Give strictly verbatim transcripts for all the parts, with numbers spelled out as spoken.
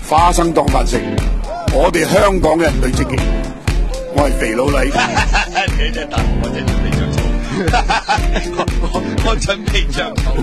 花生當飯食，我哋香港人最積極。我係肥佬黎， 你真係大我真準備着草，我我準備着草。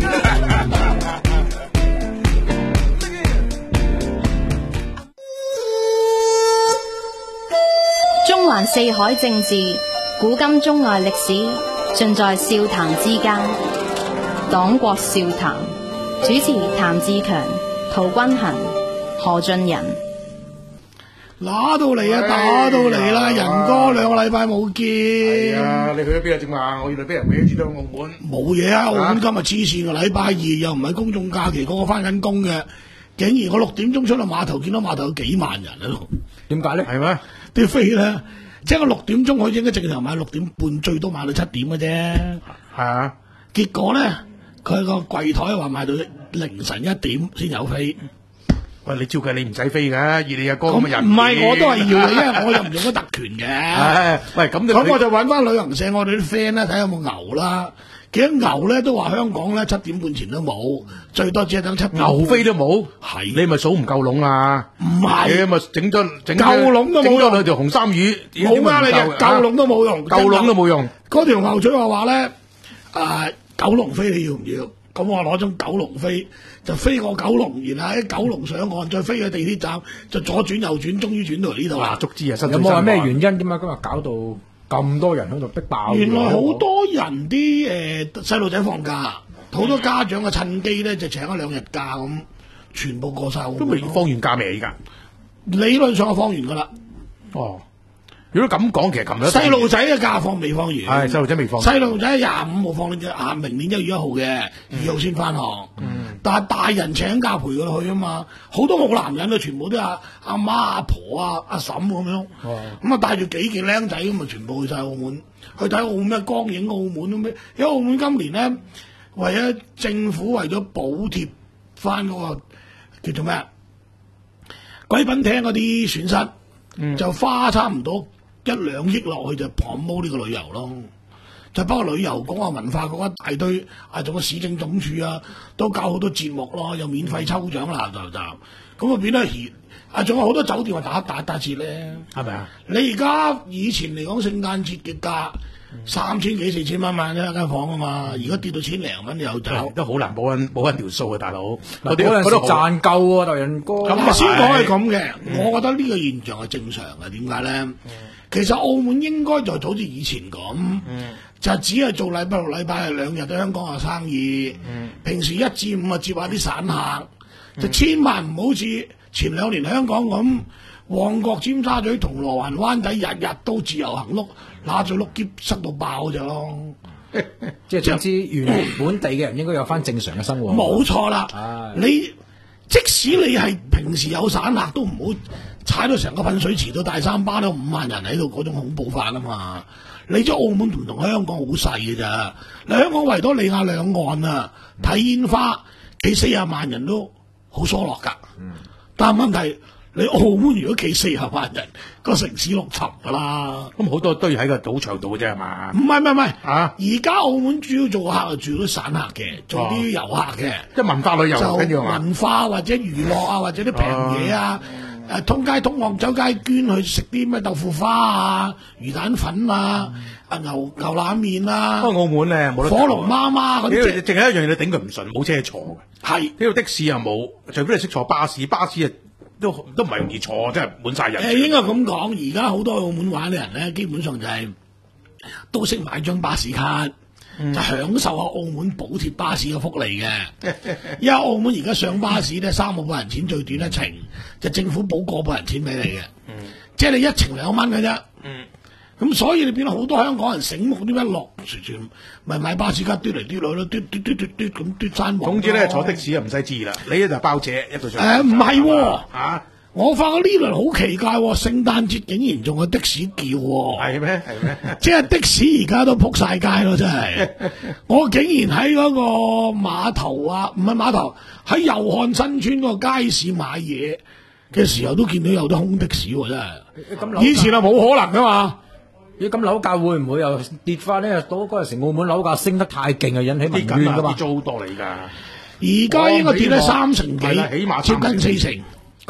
中環四海政治，古今中外歷史，盡在笑談之間。黨國笑談，主持譚志強、陶君行、何俊仁。 打到嚟啊！打到嚟啦！仁哥兩個禮拜冇見。 係啊！你去咗邊啊？正話我原來俾人搲住到澳門。 冇嘢啊！澳門今日黐線嘅，禮拜二又唔係公眾假期，個個翻緊工嘅。竟然我六點鐘出到碼頭，見到碼頭有幾萬人喺度。點解咧？係咩？啲飛咧，即係我六點鐘可以應該正常買六點半，最多買到七點嘅啫。係啊。結果咧，佢個櫃台話賣到凌晨一點先有飛。 喂，你照計你唔使飛㗎，以你阿哥咁嘅人。 唔係，我都係要你，因為我又唔用咗特權嘅。 喂，咁咁我就揾翻旅行社，我哋啲 friend 咧睇下有冇牛啦。幾多牛咧都話香港咧七點半前都冇，最多只係等七點。 牛飛都冇， 係你咪數唔夠籠啊？ 唔係， 你咪整咗整夠籠都冇用， 整咗兩條紅衫魚， 冇呃你嘅，夠籠都冇用， 夠籠都冇用。 嗰條牛嘴話話咧，誒九龍飛你要唔要？咁我攞張九龍飛就飛過九龍，然後喺九龍上岸，再飛去地鐵站，就左轉右轉，終於轉到嚟呢度啦。 足之啊！ 有冇話咩原因點解今日搞到咁多人喺度逼爆？ 原來好多人啲誒細路仔放假，好多家長嘅趁機咧就請咗兩日假咁，全部過晒。 都未放完假未㗎？ 理論上係放完㗎啦。 哦。如果咁講，其實琴日細路仔嘅假放未放完， 係細路仔未放。 細路仔廿五號放嘅，啊明年一月一號嘅，二號先翻學。嗯，但係大人請假陪佢去啊嘛，好多冇男人啊，全部都阿阿媽、阿婆啊、阿嬸咁樣。哦，咁啊帶住幾件僆仔咁啊，全部去晒澳門，去睇澳咩光影澳門咁咩？因為澳門今年咧，為咗政府為咗補貼翻嗰個叫做咩貴賓廳嗰啲損失，嗯、就花差唔多一兩億落去就 promote 呢個旅遊咯，就包括旅遊局啊、文化局一大堆啊，仲有市政總署啊，都搞好多節目咯，又免費抽獎啦，就就咁啊變得熱啊！仲有好多酒店話打打打折咧，係咪啊？你而家以前嚟講聖誕節嘅價三千幾四千蚊萬一間房啊嘛，而家跌到千零蚊有走， 都好難補緊補緊條數啊，大佬！ 嗰啲嗰啲賺夠喎，大仁哥。 咁先講係咁嘅，我覺得呢個現象係正常嘅。點解咧？嗯其實澳門應該就好似以前咁，嗯、就只係做禮拜六、禮拜日兩日喺香港嘅生意。嗯、平時一至五啊接下啲散客，嗯、就千萬唔好似前兩年香港咁，旺角、尖沙咀、銅鑼灣、灣仔日日都自由行碌，揦住碌篋塞到爆啫咯。 即係總之，原本地嘅人應該有翻正常嘅生活。 冇錯啦，哎、你即使你係平時有散客，都唔好踩到成個噴水池到大三巴都五萬人喺度嗰種恐怖法啊嘛！你知澳門唔同香港好細嘅咋？你香港維多利亞兩岸啊，睇煙花企四十萬人都好疏落㗎。嗯、但係問題你澳門如果企四十萬人，個城市落沉㗎啦。 咁好多堆喺個賭場度嘅啫係嘛？ 唔係唔係唔係啊！而家澳門主要做客係住啲散客嘅，做啲遊客嘅， 即係、哦、文化旅遊就跟住文化或者娛樂啊，或者啲平嘢啊。誒、啊、通街通巷走街捐去食啲咩豆腐花啊、魚蛋粉啊、啊牛牛腩麵啊。 不過澳門咧冇得火龍媽媽嗰啲， 淨係一樣嘢你頂佢唔順，冇車坐嘅。係呢度的士又冇，除非你識坐巴士，巴士啊都都唔係容易坐，真係滿晒人。誒應該咁講，而家好多澳門玩嘅人咧，基本上就係、是、都識買張巴士卡。嗯、就享受下澳門補貼巴士嘅福利嘅，因為澳門而家上巴士咧三個半人錢最短一程，就政府補個半人錢俾你嘅，嗯、即係你一程兩蚊嘅啫。咁、嗯、所以你變到好多香港人醒目啲一落全全咪買巴士卡嘟嚟嘟去咯，嘟嘟嘟嘟嘟咁嘟山王。 總之咧坐的士啊唔使知啦，你咧就包車一個上。 誒唔係嚇。 我發覺呢輪好奇怪喎，聖誕節竟然仲有的士叫喎， 係咩？係咩？ 即係的士而家都撲晒街咯，真係！我竟然喺嗰個碼頭啊，唔係碼頭，喺祐漢新村嗰個街市買嘢嘅時候都見到有啲空的士喎，真係！以前係冇可能噶嘛。 咦？咁樓價會唔會又跌翻呢？到嗰陣時澳門樓價升得太勁啊，引起民怨噶嘛？ 跌咗好多嚟㗎。 而家應該跌咗三成幾， 起碼接近四成。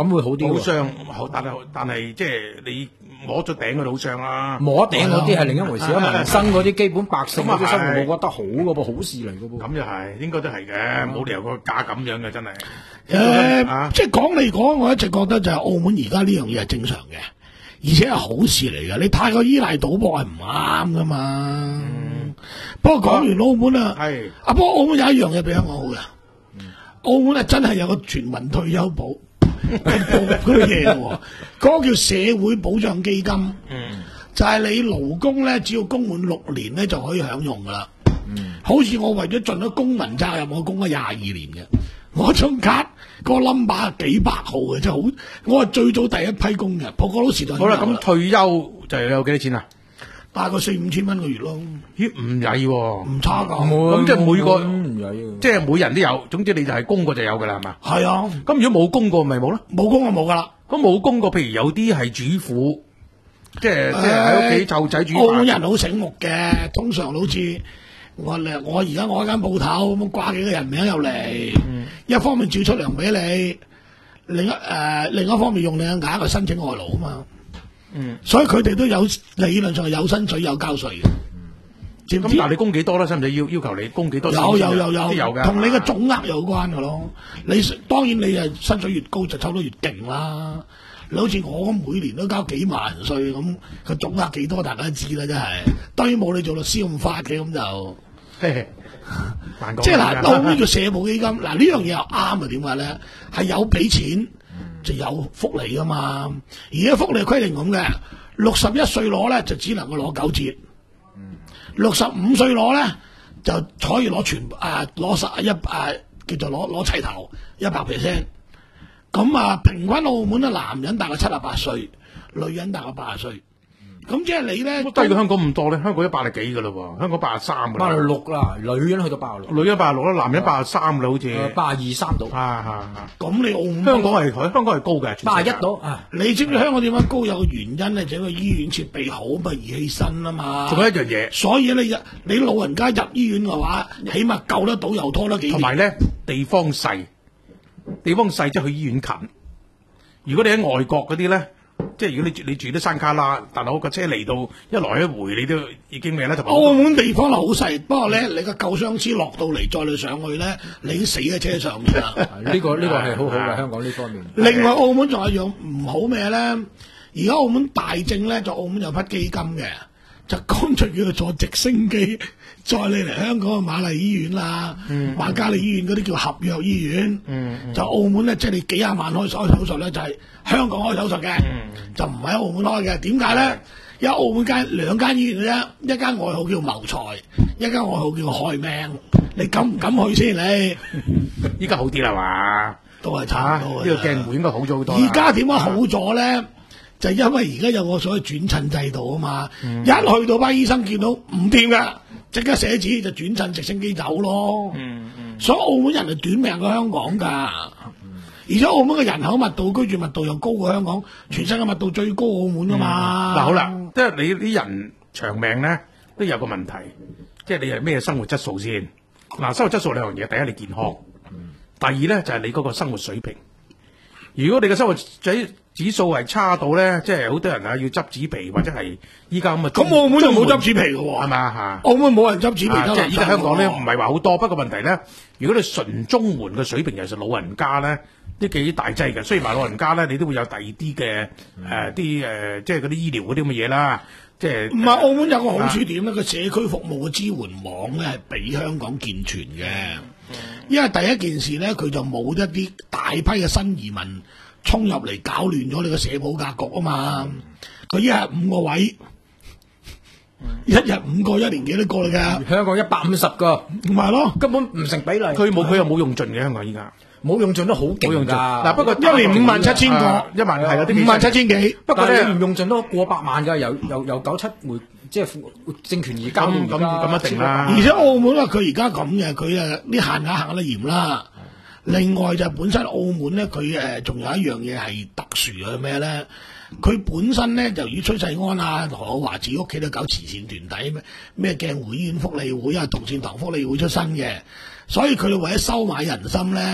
咁會好啲喎。 好傷，好但係但係即係你摸咗頂嗰度好傷啦。 摸頂嗰啲係另一回事啊，民生嗰啲基本百姓嗰啲生活， 咁啊係我覺得好嘅噃，好事嚟嘅噃。 咁又係，應該都係嘅，冇理由個價咁樣嘅，真係。 誒、 啊即係講嚟講，我一直覺得就係澳門而家呢樣嘢係正常嘅，而且係好事嚟嘅。你太過依賴賭博係唔啱噶嘛。 嗯、 不過講完澳門啊， 係啊，不過澳門有一樣嘢比香港好嘅，澳門係真係有個全民退休保係報嗰啲嘢喎，嗰個叫社會保障基金， 嗯、 就係你勞工咧，只要供滿六年咧就可以享用噶啦。嗯、好似我為咗盡咗公民責任，我供咗廿二年嘅。我張卡嗰個 number 係幾百號嘅，真係好。我係最早第一批供嘅，破過佬時代。 好啦，咁退休就有幾多錢啊？ 大概四五千蚊個月咯。 咦，唔曳喎， 唔差㗎。 咁即係每個唔曳， 即係每人都有。總之你就係供過就有㗎啦，係嘛？ 係啊。 咁如果冇供過，咪冇咯。 冇供就冇㗎啦。 咁冇供過，譬如有啲係主婦，即係即係喺屋企湊仔煮飯。 澳門人好醒目嘅，通常好似。我咧，我而家我一間鋪頭咁掛幾個人名入嚟，嗯、一方面照出糧俾你，另一誒、呃、另一方面用你嘅額去申請外勞啊嘛，嗯，所以佢哋都有理論上係有薪水有交稅嘅，知唔知？ 咁但係你供幾多咧？使唔使要要求你供幾多？ 有有有有， 有嘅， 同你嘅總額有關嘅咯。你當然你係薪水越高就抽得越勁啦。你好似我咁每年都交幾萬稅咁，個總額幾多大家都知啦，真係。當然冇你做律師咁快嘅咁就。即係嗱，澳門叫社保基金，嗱呢樣嘢又啱啊？點解咧？係有俾錢就有福利噶嘛。而家福利規定咁嘅，六十一歲攞咧就只能夠攞九折，六十五歲攞咧就可以攞全誒攞十一誒叫做攞攞齊頭一百 percent。咁啊，平均澳門嘅男人大概七十八歲，女人大概八十歲。咁即係你咧， 低過香港咁多咧，香港一百零幾噶啦喎，香港八十三噶啦， 八十六啦，女人去到八十六， 女人八十六啦，男人八十三啦，好似八十二三度。 啊啊啊！ 咁你澳門香港係香港係高嘅， 八十一度啊！ 你知唔知香港點解高？有個原因咧，就係個醫院設備好，咪儀器新啊嘛。 仲有一樣嘢， 所以你入你老人家入醫院嘅話，起碼救得到又拖得幾年。 同埋咧，地方細，地方細即係去醫院近。如果你喺外國嗰啲咧。即係如果你住你住啲山卡拉，但係我架車嚟到一來一回，你都已經咩咧？同埋澳門地方係好細，不過咧，你個救傷車落到嚟再你上去咧，你已經死喺車上面啦。 呢個呢個係好好嘅香港呢方面。 另外，澳門仲有一樣唔好咩咧？而家澳門大政咧，就澳門有筆基金嘅，就乾脆叫佢坐直升機載你嚟香港嘅瑪麗醫院啦、嗯、瑪嘉烈醫院嗰啲叫合約醫院。嗯嗯、就澳門咧，即係你幾廿萬開手手術咧，就係、是、香港開手術嘅，嗯、就唔係喺澳門開嘅。點解咧？因為澳門間兩間醫院嘅啫，一間外號叫謀財，一間外號叫害命。你敢唔敢去先？你依家好啲啦嘛？ 都係差唔多嘅。 呢、啊這個鏡湖應該好咗好多。 而家點解好咗咧？就係因為而家有個所謂轉診制度啊嘛，嗯、一去到班醫生見到唔掂㗎，即刻寫紙就轉診直升機走咯。嗯嗯、所以澳門人係短命過香港㗎，嗯、而且澳門嘅人口密度、居住密度又高過香港，全世界密度最高澳門㗎嘛。嗱、 嗯、好啦，即係你啲人長命咧都有個問題，即係你係咩生活質素先？嗱，生活質素兩樣嘢，第一你健康，嗯、第二咧就係你嗰個生活水平。如果你嘅生活指指數係差到咧，即係好多人啊要執紙皮，或者係依家咁啊。咁澳門就冇執紙皮嘅喎， 係嘛嚇？ 澳門冇人執紙皮， 啊、即係依家香港咧唔係話好多，不過問題咧，如果你純綜援嘅水平，尤其是老人家咧，都幾大劑嘅。雖然話老人家咧，你都會有第二啲嘅誒啲誒，即係嗰啲醫療嗰啲咁嘅嘢啦。即係唔係澳門有個好處點咧？個、啊、社區服務嘅支援網咧係比香港健全嘅。因為第一件事咧，佢就冇一啲大批嘅新移民衝入嚟搞亂咗你個社保格局啊嘛。佢一日五個位，一日五個，一年幾多個嚟㗎？ 香港一百五十個， 唔係咯， 根本唔成比例。 佢冇佢又冇用盡嘅香港依家。冇用盡都好勁㗎， 嗱不過一年五萬七千個， 一萬係有五萬七千幾。 不過你唔用盡都過百萬㗎，由由由九七回即係政權移交到而家咁一定啦。 而且澳門啊，佢而家咁嘅，佢誒啲限額限得嚴啦。另外就本身澳門咧，佢誒仲有一樣嘢係特殊嘅咩咧？佢本身咧，由於崔世安啊、何厚華自己屋企都搞慈善團體咩咩鏡湖醫院福利會啊、同善堂福利會出身嘅，所以佢哋為咗收買人心咧。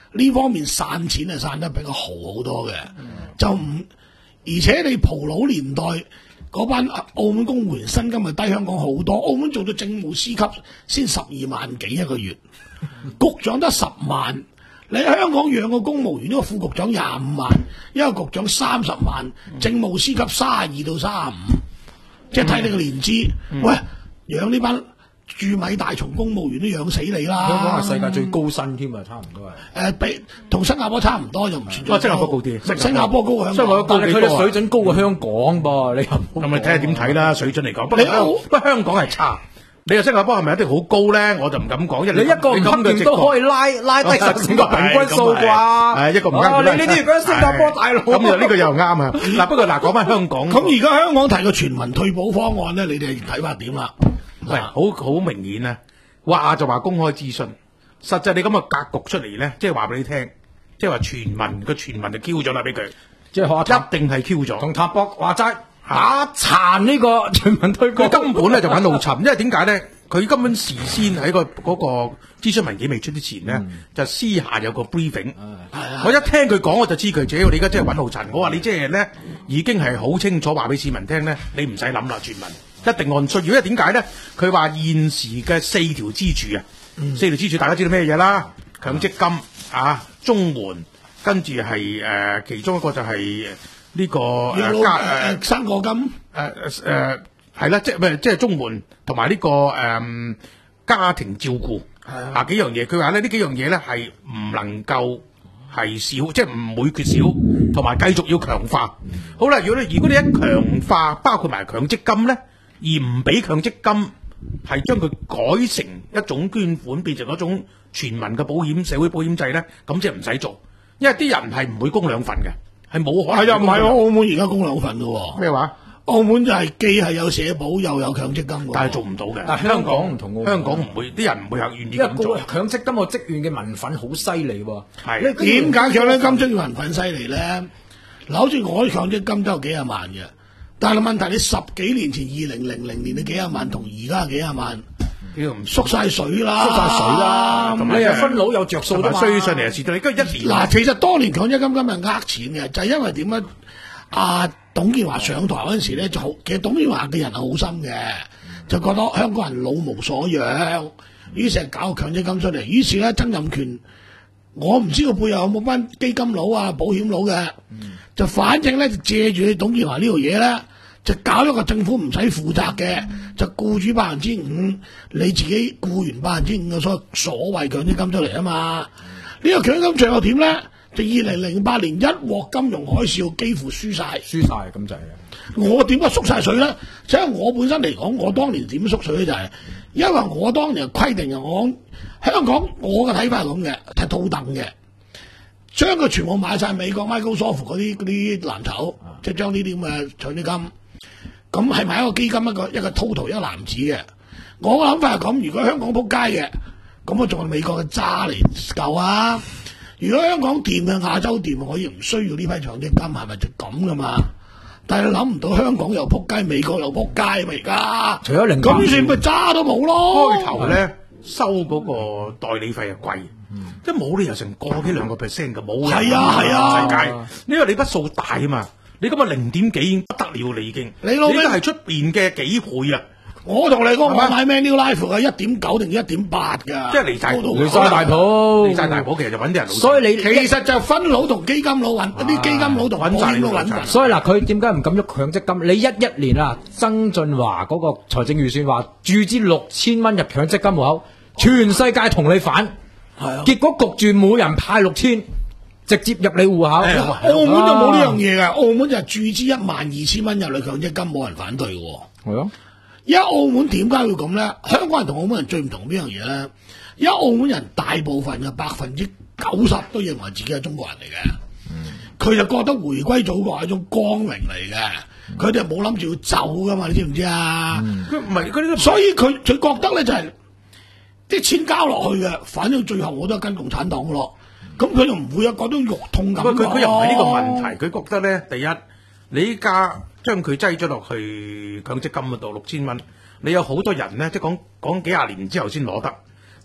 呢方面散錢係散得比較豪好多嘅，就唔而且你葡佬年代嗰班澳門公務員薪金係低香港好多，澳門做到政務司級先十二萬幾一個月，局長得十萬。你喺香港養個公務員，一個副局長廿五萬，一個局長三十萬，政務司級三十二到三十五，即係睇你個年資。嗯、喂，養呢班駐米大蟲公務員都養死你啦！ 香港係世界最高薪添啊，差唔多係。誒、 呃，比同新加坡差唔多，又唔算。 哇，新加坡高啲， 新加坡高過香港， 但係佢哋水準高過香港噃，你又咁咪睇下點睇啦？水準嚟講，不過不過香港係差。你話新加坡係咪一定好高咧？我就唔敢講，因為你一個唔級別都可以拉拉低成成個平均數啩？ 係一個唔啱。 你呢啲講新加坡大佬， 咁就呢個又啱啊！嗱，不過嗱，講翻香港， 咁而家香港提個全民退保方案咧，你哋睇法點啦？ 係好好明顯啊！話就話公開諮詢，實際你咁嘅格局出嚟咧，即係話俾你聽，即係話全民個全民就 Q 咗啦，俾佢， 即係一定係 Q 咗。 同塔博話齋。打殘呢個全民退保， 根本咧就玩到沉，因為點解咧？佢根本事先喺個嗰個諮詢文件未出之前咧，嗯、就私下有個 briefing。嗯、我一聽佢講，我就知佢自己。你而家真係揾到陳。我話你即係咧，已經係好清楚話俾市民聽咧，你唔使諗啦，全民一定按需要。因為點解咧？佢話現時嘅四條支柱啊，嗯、四條支柱大家知道咩嘢啦？強積金啊，綜援，跟住係誒其中一個就係、是。呢、這個誒加誒生果金誒誒係啦，即係咩？即係綜援同埋呢個誒、呃、家庭照顧啊幾樣嘢。佢話咧呢幾樣嘢咧係唔能夠係少，即係唔會缺少，同埋繼續要強化。好啦，如果你如果你一強化，包括埋強積金咧，而唔俾強積金係將佢改成一種捐款，變成一種全民嘅保險社會保險制咧，咁即係唔使做，因為啲人係唔會供兩份嘅。係冇可能， 係啊，唔係喎，澳門而家供兩份嘅喎。 咩話？ 澳門就係既係有社保又有強積金， 但係做唔到嘅。 但係香港唔同， 香港唔會，啲人唔會有願意咁做。 強積金個職員嘅民憤好犀利喎。 係點解強積金職員民憤犀利咧？嗱，好似我啲強積金都有幾廿萬嘅，但係問題你十幾年前二零零零年嘅幾廿萬同而家嘅幾廿萬，縮晒水啦， 縮晒水啦。咁你又分佬有着數啦嘛？ 衰上嚟又蝕到你，跟住一年。 嗱，其實當年強積金今日呃錢嘅，就係、是、因為點咧？阿董建華上台嗰陣時咧，就好，其實董建華嘅人係好心嘅，就覺得香港人老無所養，於是搞個強積金出嚟。於是咧，曾蔭權，我唔知個背後有冇班基金佬啊、保險佬嘅，就反正咧就借住你董建華呢條嘢咧。就搞咗個政府唔使負責嘅，就僱主百分之五，你自己僱員百分之五嘅所所謂強積金出嚟啊嘛！呢、這個強積金最後點咧？就二零零八年一鑊金融海嘯，幾乎輸晒， 輸晒咁就係。 我點解縮晒水咧？即係我本身嚟講，我當年點縮水咧就係、是，因為我當年規定啊，我香港我嘅睇法係咁嘅，係套戥嘅，將佢全部買晒美國 Microsoft 嗰啲嗰啲藍籌，即係將呢啲咁嘅強積金。咁係買一個基金一個一個 total 一個籃子嘅，我嘅諗法係咁。如果香港仆街嘅，咁我仲係美國嘅渣嚟夠啊！如果香港掂嘅亞洲掂，可以唔需要呢批強積金，係咪就咁噶嘛？但係諗唔到香港又仆街，美國又仆街咪而家。 除咗零咁算咪渣都冇咯？ 開頭咧收嗰個代理費係貴，即係冇理由成個幾兩個 percent 嘅，冇係啊係啊， 世界，因為你筆數大啊嘛。你今日零點幾已經不得了，你已經， 你老味係出邊嘅幾倍啊！ 我同你講，我買 Manulife 係一點九定一點八㗎， 即係離晒離晒大譜， 離晒大譜，其實就揾啲人。 所以你其實就分佬同基金佬揾，啲基金佬同保險佬揾。 所以嗱，佢點解唔敢喐強積金？你一一年啊，曾俊華嗰個財政預算話注資六千蚊入強積金戶口，全世界同你反，係啊，結果焗住每人派六千。直接入你戶口， 澳門就冇呢樣嘢嘅，澳門就係注資一萬二千蚊入嚟強積金，冇人反對嘅。 係啊， 而家澳門點解會咁咧？香港人同澳門人最唔同邊樣嘢咧？而家澳門人大部分嘅百分之九十都認為自己係中國人嚟嘅，佢、嗯、就覺得回歸祖國係一種光榮嚟嘅，佢哋冇諗住要走噶嘛？你知唔知啊？佢唔係佢，所以佢佢覺得咧就係、是、啲錢交落去嘅，反正最後我都係跟共產黨咯。咁佢就唔會有嗰種肉痛感。 佢佢又唔係呢個問題，佢覺得咧，第一，你依家將佢擠咗落去強積金嗰度六千蚊，你有好多人咧，即係講講幾廿年之後先攞得。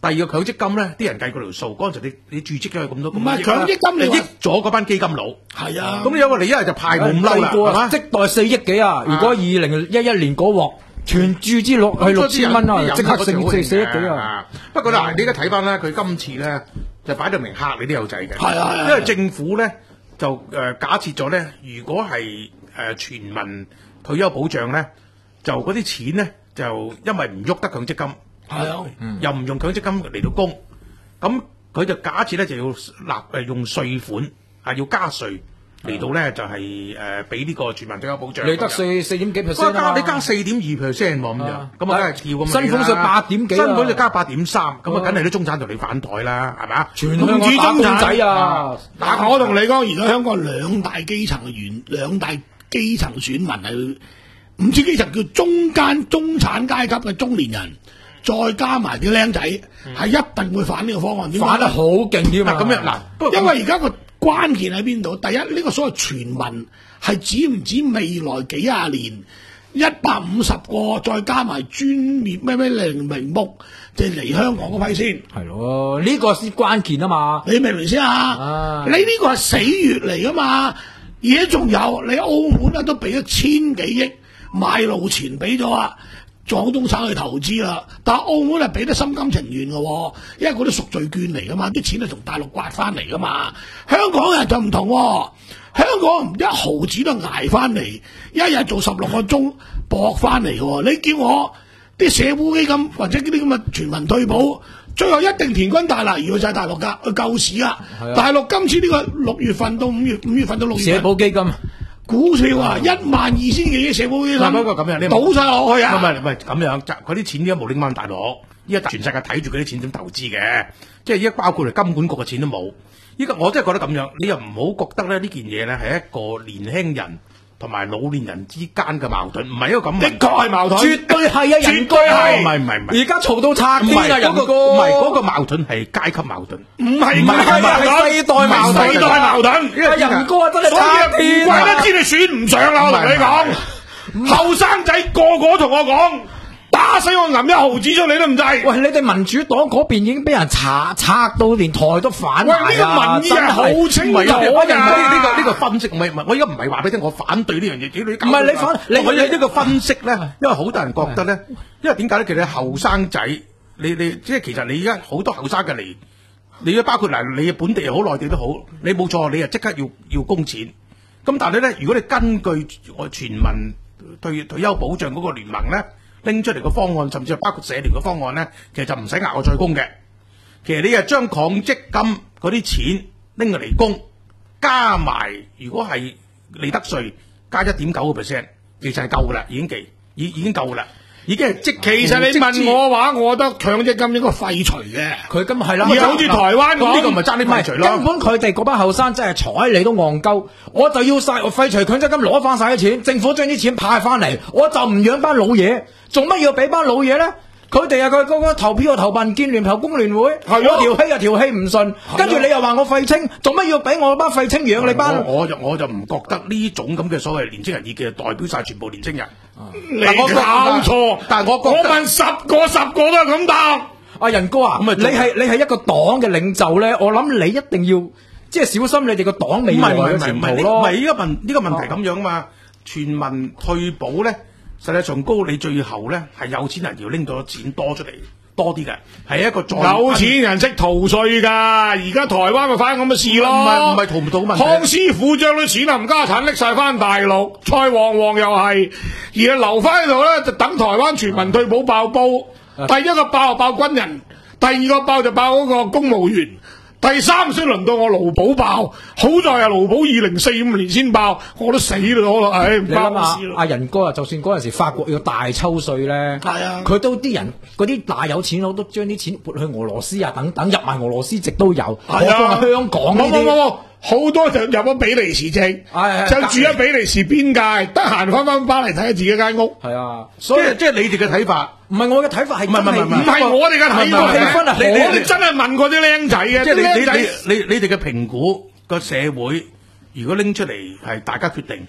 第二個強積金咧，啲人計過條數，嗰陣時你你注積咗咁多， 唔係強積金你益咗嗰班基金佬。 係啊， 咁你有個你一係就派冇咁嬲啦，係嘛？ 積袋四億幾啊！如果二零一一年嗰鑊全注資落去六千蚊啊，即刻升四四億幾啊！ 不過嗱，你而家睇翻咧，佢今次咧就擺到明嚇你啲友仔嘅， 係啊， 因為政府咧就誒假設咗咧，如果係誒全民退休保障咧，就嗰啲錢咧就因為唔喐得強積金。係啊，又唔用強積金嚟到供，咁佢就假設咧就要納誒用稅款啊，要加稅嚟到咧就係誒俾呢個全民退休保障。 你得四四點幾 percent 加你加四點二 percent 喎咁樣，咁啊梗係跳咁。 薪俸稅八點幾， 薪俸稅加八點三，咁啊梗係啲中產同你反台啦，係咪？ 全香港打工仔啊！ 但我同你講，而家香港兩大基層嘅原兩大基層選民係唔知基層叫中間中產階級嘅中年人。再加埋啲僆仔，係、嗯、一定會反呢個方案， 反得好勁啲嘛！ 咁樣嗱，因為而家個關鍵喺邊度？第一，呢、這個所謂全民係指唔指未來幾廿年一百五十個，再加埋專業咩咩零名目，即係嚟香港嗰批先。 係咯，呢、這個先關鍵啊嘛！ 你明唔明先啊？啊你呢個係死穴嚟噶嘛？而家仲有你澳門咧都俾咗千幾億買路錢俾咗啊！廣東省去投資啦，但係澳門係俾得心甘情願嘅，因為嗰啲贖罪券嚟噶嘛，啲錢係從大陸刮翻嚟噶嘛。香港人就唔同，香港一毫子都捱翻嚟，一日做十六個鐘搏翻嚟嘅。你叫我啲社會基金或者啲咁嘅全民退保，最後一定田軍大挪移去晒大陸噶，去救市啊！大陸今次呢個六月份到五月，五月份到六月份， 社保基金。 股票啊，一萬二千幾億社保基金， 不過咁樣，你倒晒落去啊！ 唔係唔係咁樣，嗰啲錢依家冇拎翻大陸，依家全世界睇住嗰啲錢點投資嘅，即係依家包括嚟金管局嘅錢都冇。依家我真係覺得咁樣，你又唔好覺得咧呢件嘢咧係一個年輕人同埋老年人之間嘅矛盾，唔係一個咁。的確係矛盾， 絕對係啊，人哥係。唔係唔係唔係，而家嘈到拆天啊，人哥。 唔係嗰個矛盾係階級矛盾， 唔係唔係係世代矛盾，世代矛盾。 人哥啊，真係拆天啊！ 怪得知你選唔上啦，我同你講，後生仔個個同我講。打死我揞一毫子出嚟都唔制。 喂，你哋民主黨嗰邊已經俾人拆拆到連台都反埋啊！ 喂，呢個民意係好清楚㗎。 呢個呢個分析唔係唔係，我而家唔係話俾你聽，我反對呢樣嘢。唔係你反，你我有呢個分析咧，因為好多人覺得咧，因為點解咧？其實後生仔，你你即係其實你而家好多後生嘅嚟，你包括嗱，你本地又好，內地都好，你冇錯，你又即刻要要供錢。咁但係咧，如果你根據我全民退退休保障嗰個聯盟咧。拎出嚟個方案，甚至係包括社聯嘅方案咧，其實就唔使額外再供嘅。其實你係將強積金嗰啲錢拎嚟嚟供，加埋如果係利得稅加一點九個 percent，其實係夠噶啦，已經幾已已經夠噶啦，已經係即。 其實你問我話，我覺得強積金應該廢除嘅。 佢咁係啦， 而好似台灣咁，呢個咪爭啲廢除咯。 根本佢哋嗰班後生真係睬你都戇鳩，我就要晒廢除強積金，攞翻晒啲錢，政府將啲錢派翻嚟，我就唔養班老嘢。做乜要俾班老嘢咧？佢哋啊，佢嗰個投票啊投民建聯投工聯會，我條氣啊條氣唔順，跟住你又話我廢青，做乜要俾我班廢青養你班？ 我就我就唔覺得呢種咁嘅所謂年青人意見代表晒全部年青人。 你搞錯， 但係我我問十個十個都係咁答。 阿仁哥啊，你係你係一個黨嘅領袖咧，我諗你一定要即係小心你哋個黨未來嘅前途咯。 唔係呢個問呢個問題咁樣嘛？全民退保咧。實際上高，你最後咧係有錢人要拎到錢多出嚟，多啲嘅係一個再有錢人識逃稅㗎。而家台灣咪發生咁嘅事咯， 唔係唔係逃唔到問題。 康師傅將啲錢冚家產拎晒翻大陸，蔡旺旺又係，而係留翻喺度咧就等台灣全民退保爆煲。啊、第一個爆就爆軍人，第二個爆就爆嗰個公務員。第三先輪到我勞保爆，好在係勞保二零四五年先爆，我都死咗啦！唉，唔關事啦。 阿仁哥啊，就算嗰陣時法國要大抽稅咧，係啊，佢都啲人嗰啲大有錢佬都將啲錢撥去俄羅斯啊，等等入埋俄羅斯籍都有，何況係香港呢啲。 好多就入咗比利時籍，就住喺比利時邊界，得閒翻翻翻嚟睇下自己間屋。 係啊， 所以即係你哋嘅睇法， 唔係我嘅睇法，係唔係唔係唔係我哋嘅睇法。氣氛啊，我哋真係問過啲僆仔嘅， 即係你你你你你哋嘅評估個社會，如果拎出嚟係大家決定，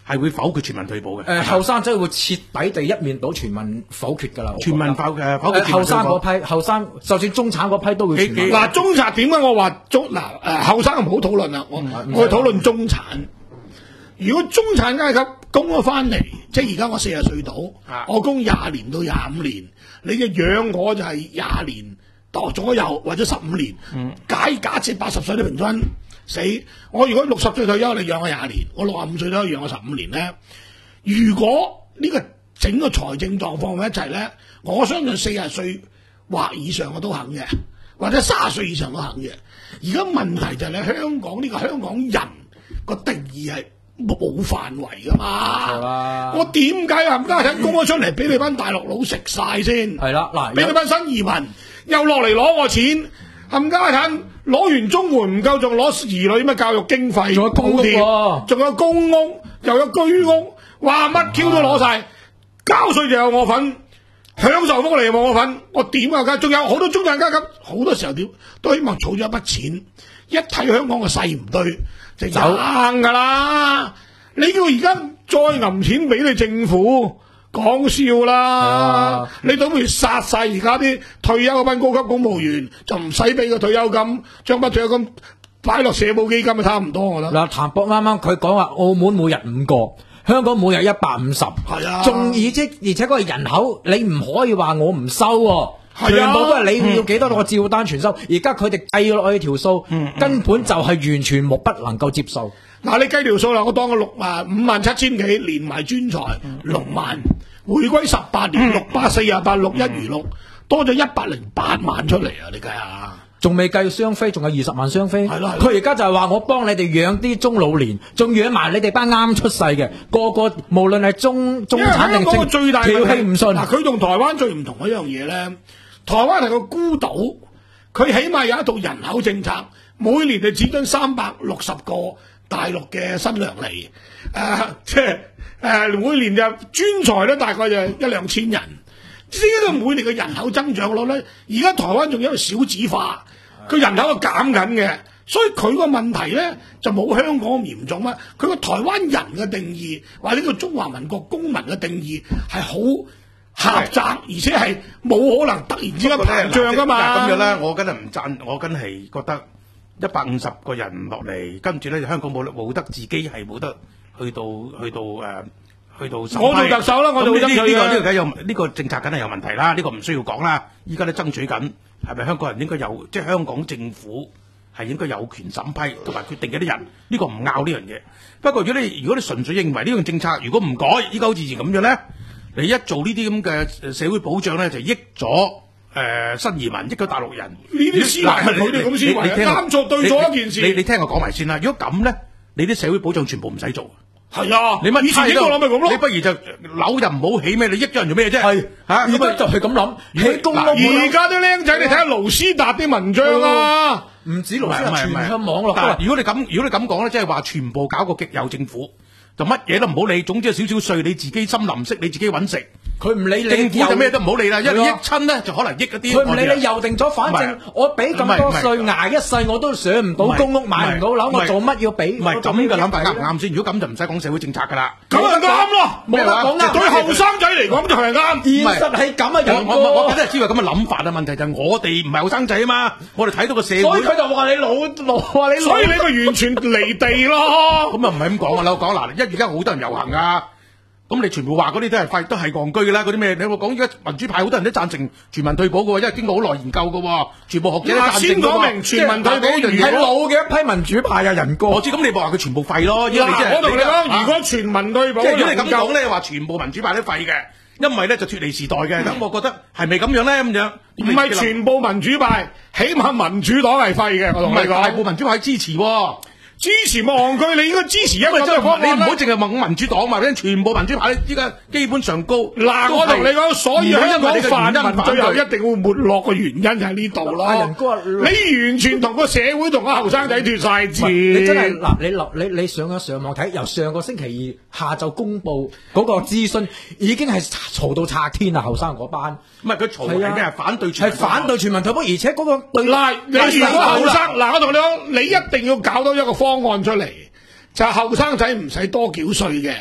係會否決全民退保嘅。 誒後生仔會徹底地一面倒全民否決㗎啦， 全民否嘅否決全民退保。 後生嗰批後生，就算中產嗰批都會全民。 嗱，中產點解我話中嗱誒後生唔好討論啦，我我討論中產。如果中產階級供咗翻嚟，即係而家我四十歲到，我供廿年到廿五年，你嘅養我就係廿年度左右或者十五年。嗯、假假設八十歲都平均死，我如果六十歲退休，你養我廿年，我六十五歲都可以養我十五年咧。如果呢個整個財政狀況喺一齊咧，我相信四十歲或以上我都肯嘅，或者三十歲以上都肯嘅。而家問題就係咧，香港呢個香港人個定義係冇範圍噶嘛，我點解冚家產供咗出嚟俾你班大陸佬食晒先？係啦，嗱，俾你班新移民又落嚟攞我錢，冚家產攞完綜援唔夠，仲攞兒女咩教育經費，仲有公屋，仲有公屋，又有居屋，話乜 Q 都攞晒，交稅就有我份，享受福利又冇我份，我點啊？仲有好多中產階級，好多時候點都希望儲咗一筆錢，一睇香港個勢唔對。就硬噶啦！你叫而家再揞錢俾你政府，講笑啦！你等於殺晒而家啲退休嗰班高級公務員，就唔使俾個退休金，將筆退休金擺落社保基金咪差唔多我覺得。嗱，譚博啱啱佢講話，澳門每日五個，香港每日一百五十，係啊，仲而且而且嗰個人口，你唔可以話我唔收喎。全部都係你要幾多個照單全收，而家佢哋計落去條數，嗯嗯、根本就係完全冇不能夠接受。嗱、嗯，你計條數啦，我當個六萬五萬七千幾，連埋專才六萬，回歸十八年六百四十八六一如六，多咗一百零八萬出嚟啊！你計下，仲未計雙非，仲有二十萬雙非。係咯，佢而家就係話我幫你哋養啲中老年，仲養埋你哋班啱出世嘅個個，無論係中中產定正，最大條氣唔順。嗱，佢同台灣最唔同一樣嘢咧。台灣係個孤島，佢起碼有一套人口政策，每年就只准三百六十個大陸嘅新娘嚟，誒、呃，即係誒每年就專才咧，大概就一兩千人，呢個每年嘅人口增長率咧，而家台灣仲有一個少子化，佢人口係減緊嘅，所以佢個問題咧就冇香港咁嚴重啊！佢個台灣人嘅定義，或者呢個中華民國公民嘅定義係好狹窄，而且係冇可能突然之間膨脹噶嘛。 咁樣咧，我梗係唔贊，我梗係覺得一百五十個人落嚟，跟住咧香港冇冇得自己係冇得去到去到誒、呃、去到。我做特首啦，我做爭取嘅。呢、這個呢、這個梗有呢、這個政策梗係有問題啦，呢、這個唔需要講啦。依家都爭取緊，係咪香港人應該有即係香港政府係應該有權審批同埋決定嘅啲人？呢、這個唔拗呢樣嘢。不過如果你如果你純粹認為呢樣政策如果唔改，依家好似咁樣咧。你一做呢啲咁嘅社會保障咧，就益咗誒、呃、新移民，益咗大陸人。呢啲思維係佢哋咁思維，啱錯對錯一件事。你你，你，你聽我講埋先啦。如果咁咧，你啲社會保障全部唔使做。係啊，你乜以前英國諗咪咁咯？你不如就樓又唔好起咩？你益咗人做咩啫？係嚇，而家就係咁諗。起公屋，而家啲僆仔，你睇下盧斯達啲文章啊，唔止盧斯達，全香網絡。但係如果你咁，如果你咁講咧，即係話全部搞個極右政府。就乜嘢都唔好理，總之有少少稅，你自己森林式，你自己揾食。佢唔理你，政府就咩都唔好理啦，一益親咧就可能益一啲。佢唔理你又定咗，反正我俾咁多稅捱一世，我都上唔到公屋，買唔到樓，我做乜要俾？唔係咁嘅諗法啱唔啱先？如果咁就唔使講社會政策噶啦。咁就啱咯，冇得講啦。對後生仔嚟講就係啱。現實係咁啊，楊哥。我我我真係知道咁嘅諗法啊，問題就係我哋唔係後生仔啊嘛，我哋睇到個社會。所以佢就話你老老話你老。所以你咪完全離地咯。咁啊唔係咁講啊，我講嗱，一而家好多人遊行啊。咁你全部話嗰啲都係廢，都係戇居噶啦，嗰啲咩？你會講而家民主派好多人都贊成全民退保嘅，因為經過好耐研究嘅，全部學者都贊成嘅。先講明全民退保係老嘅一批民主派啊，人哥。我知，咁你話佢全部廢咯。我同你講，如果全民退保，即係如果你咁講咧，話全部民主派都廢嘅，因為咧就脫離時代嘅。咁我覺得係咪咁樣咧？咁樣唔係全部民主派，起碼民主黨係廢嘅。我同你講，大部分民主派支持。支持冇戇居，你應該支持一個真係方案。你唔好淨係問民主黨嘛，全部民主派依家基本上高。嗱，我同你講，所以香港泛民最後一定會沒落嘅原因就喺呢度咯。人哥，你完全同個社會同個後生仔脫晒節。你真係嗱，你留你你上咗上網睇，由上個星期二下晝公佈嗰個諮詢，已經係嘈到拆天啦！後生嗰班，唔係佢嘈係咩？係反對全係反對全民退保，而且嗰個對嗱，你如果後生嗱，我同你講，你一定要搞到一個方。方案出嚟就係後生仔唔使多繳稅嘅，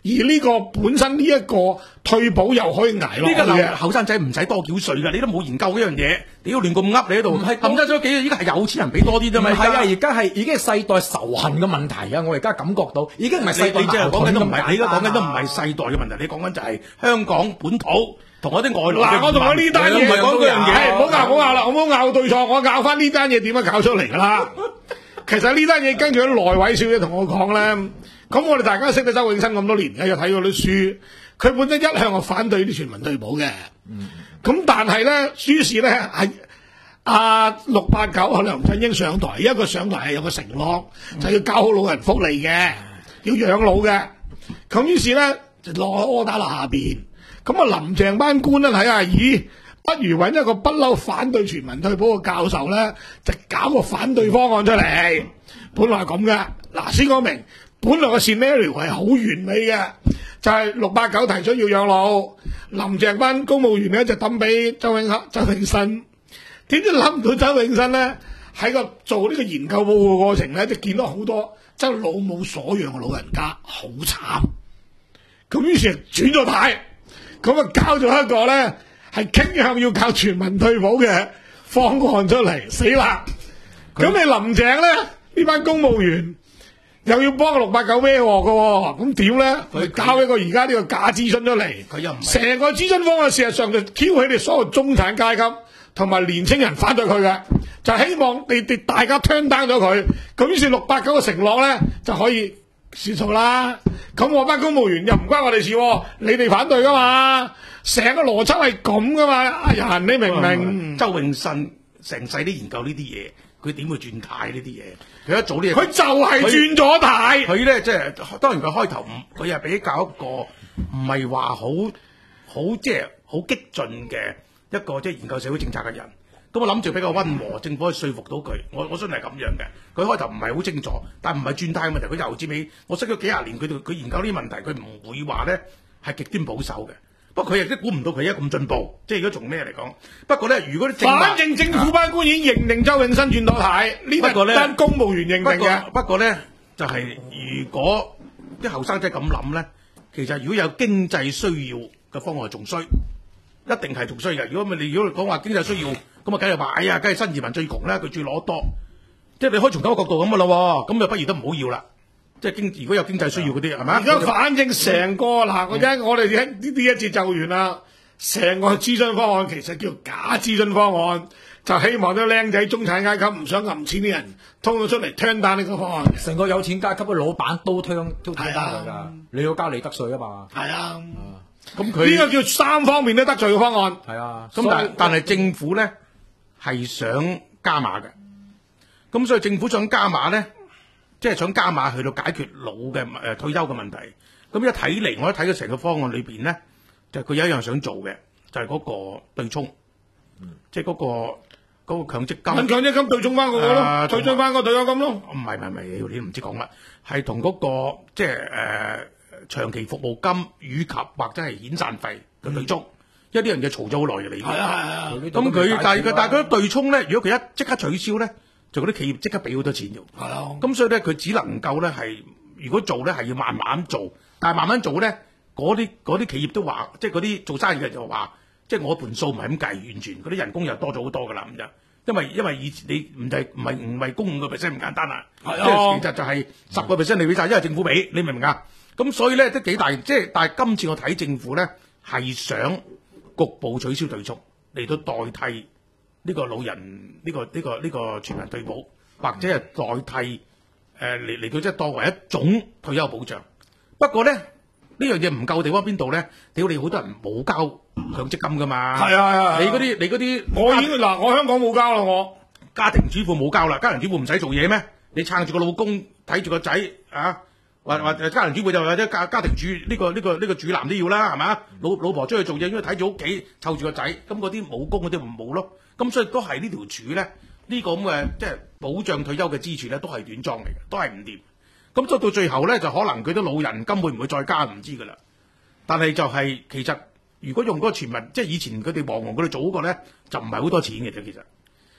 而呢個本身呢一個退保又可以捱落去呢個嘅。 後生仔唔使多繳稅㗎，你都冇研究呢樣嘢，你要亂咁噏你喺度。 唔係冚咗幾，依家係有錢人俾多啲啫嘛。 係啊，而家係已經係世代仇恨嘅問題啊！我而家感覺到已經唔係世代你即係講緊都唔係，你而家講緊都唔係世世代嘅問題，你講緊就係香港本土同嗰啲外來嘅。 嗱，我同我呢單嘢唔係講嗰樣嘢， 唔好拗，唔好拗啦，我唔好拗對錯，我拗翻呢單嘢點樣搞出嚟㗎啦。其實呢單嘢跟住內委小姐同我講咧，咁我哋大家識得周永新咁多年，而家又睇過啲書，佢本身一向係反對啲全民退保嘅。咁、嗯、但係咧，於是咧係阿六八九可能梁振英上台，一個上台係有個承諾，嗯、就要搞好老人福利嘅，要養老嘅。咁於是咧就落柯打落下邊，咁啊林鄭班官咧睇下，咦？不如揾一個不嬲反對全民退保嘅教授咧，就搞個反對方案出嚟。本來係咁嘅，嗱先講明，本來個 scenario 係好完美嘅，就係六八九提出要養老，林鄭班公務員咧就抌俾周永周永新。點知諗唔到周永新咧喺個做呢個研究報告過程咧，就見到好多真係老母所養嘅老人家好慘。咁於是轉咗軚，咁啊交咗一個咧。係傾向要靠全民退保嘅方案出嚟，死啦！咁你林鄭咧呢班公務員又要幫個六八九孭鑊嘅，咁點咧？佢交一個而家呢個假諮詢出嚟，佢又唔成個諮詢方案，事實上就挑起你所有中產階級同埋年青人反對佢嘅，就希望你哋大家 turn down 咗佢，咁於是六八九嘅承諾咧就可以算數啦。咁我班公務員又唔關我哋事，你哋反對噶嘛？成個邏輯係咁噶嘛？阿人你明唔明？ 周永新成世都研究呢啲嘢，佢點會轉態呢啲嘢？佢一早啲嘢， 佢就係轉咗態。 佢咧即係當然佢開頭唔，佢係比較一個唔係話好好即係好激進嘅一個即係研究社會政策嘅人。咁我諗住比較溫和，政府可以說服到佢。我我相信係咁樣嘅。佢開頭唔係好清楚，但唔係轉態嘅問題。佢由至尾，我識咗幾廿年，佢佢研究呢啲問題，佢唔會話咧係極端保守嘅。不過佢亦都估唔到佢而家咁進步，即係如果從咩嚟講？不過咧，如果啲政反正政府班官已經認定周永新轉咗軚，呢個咧單公務員認定嘅。 不過咧，就係、是、如果啲後生仔咁諗咧，其實如果有經濟需要嘅方案仲衰，一定係仲衰嘅。如果咪你如果講話經濟需要，咁啊梗係話，哎呀，梗係新移民最窮啦，佢最攞多。即係你可以從咁個角度咁嘅咯，咁就不如都唔好要啦。即係經如果有經濟需要嗰啲係咪？ 而家反正成個嗱，我而我哋喺呢啲一節就完啦。成個諮詢方案其實叫假諮詢方案，就希望啲僆仔中產階級唔想揞錢啲人通咗出嚟聽單呢個方案。 成個有錢階級嘅老闆都聽都聽單佢㗎，你要交利得稅啊嘛。 係啊， 咁佢呢個叫三方面都得罪嘅方案。 係啊， 咁但但係政府咧係想加碼嘅，咁所以政府想加碼咧。即係想加碼去到解決老嘅誒、呃、退休嘅問題，咁一睇嚟，我一睇到成個方案裏邊咧，就佢、是、有一樣想做嘅，就係、是、嗰個對沖，嗯、即係嗰、那個嗰、那個強積金。 強積金對沖翻嗰個咯，呃、對沖翻個退休金咯。 唔係唔係唔係，你都唔知講乜，係同嗰個即係誒、呃、長期服務金與及或者係遣散費嘅對沖，因為呢樣嘢嘈咗好耐嘅，你係啊係啊。咁佢但係佢但係佢對沖咧，如果佢一即刻取消咧。就嗰啲企業即刻俾好多錢嘅，係咯。咁所以咧，佢只能夠咧係，如果做咧係要慢慢做，但係慢慢做咧，嗰啲嗰啲企業都話，即係嗰啲做生意嘅就話，即係我盤數唔係咁計，完全嗰啲人工又多咗好多㗎啦咁就，因為因為以前你唔係唔係唔係供五個 percent 咁簡單啊，係啊，其實就係十個 percent 你俾晒，因為政府俾，你明唔明啊？咁所以咧都幾大，即係但係今次我睇政府咧係想局部取消對沖嚟到代替。呢個老人呢、呢個呢、呢個呢、呢個全民退保，或者係代替誒嚟嚟到即係當為一種退休保障。不過咧呢樣嘢唔夠地方邊度咧？屌你好多人冇交強積金噶嘛？係啊係啊！你嗰啲你嗰啲我已經嗱，我香港冇交啦，我家庭主婦冇交啦，家庭主婦唔使做嘢咩？你撐住個老公睇住個仔啊，或或家庭主婦就或者家家庭主呢、呢個呢、呢個呢、呢個主男都要啦，係嘛？老老婆出去做嘢，因為睇住屋企湊住個仔，咁嗰啲冇工嗰啲唔冇咯。咁所以都係呢條柱咧，呢、這個咁嘅即係保障退休嘅支柱咧，都係短裝嚟嘅，都係唔掂。咁所以到最後咧，就可能佢啲老人根本唔會再加，唔知噶啦。但係就係、是、其實如果用嗰個全民，即係以前佢哋黃黃佢哋做嗰個咧，就唔係好多錢嘅啫。其實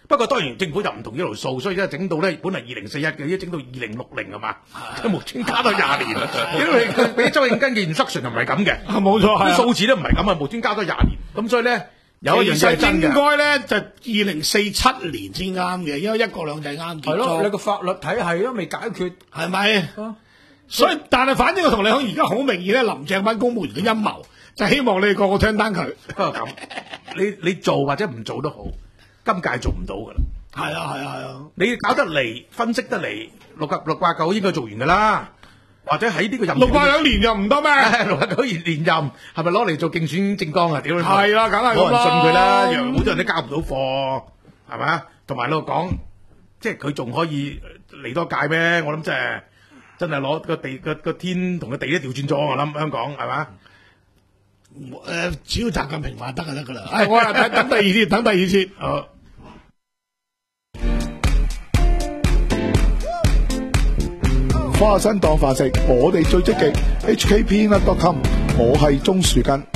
不過當然政府就唔同呢條數，所以咧整到咧本嚟二零四一嘅，而家整到二零六零啊嘛，即係無端加多廿年。因為佢俾周應根嘅 instruction 就唔係咁嘅， 冇錯係啲數字都唔係咁啊，無端加多廿年。咁所以咧有一樣嘢係真嘅。 應該咧就二零四七年先啱嘅，因為一國兩制啱結係咯， 束你個法律體系都未解決， 係咪？所以但係反正我同你講，而家好明顯咧，林鄭班公務員嘅陰謀就希望你哋個個聽單佢。 不過咁，你你做或者唔做都好，今屆做唔到噶啦。 係啊係啊係啊！ 你搞得嚟，分析得嚟，六八六八九應該做完噶啦。或者喺呢個任六八兩連任唔得咩？ 六八九連連任係咪攞嚟做競選政綱啊？屌你！ 係啦，梗係冇人信佢啦，樣好多人都交唔到貨，係咪？同埋你講，即係佢仲可以嚟多屆咩？我諗即係真係攞個地個個天同個地都調轉咗，我諗香港係嘛？ 誒，只要習近平話得就得噶啦。誒，我話等等第二次，等第二次。 好。 花生當飯食，我哋最積極。H K P N dot com， 我係鍾樹根。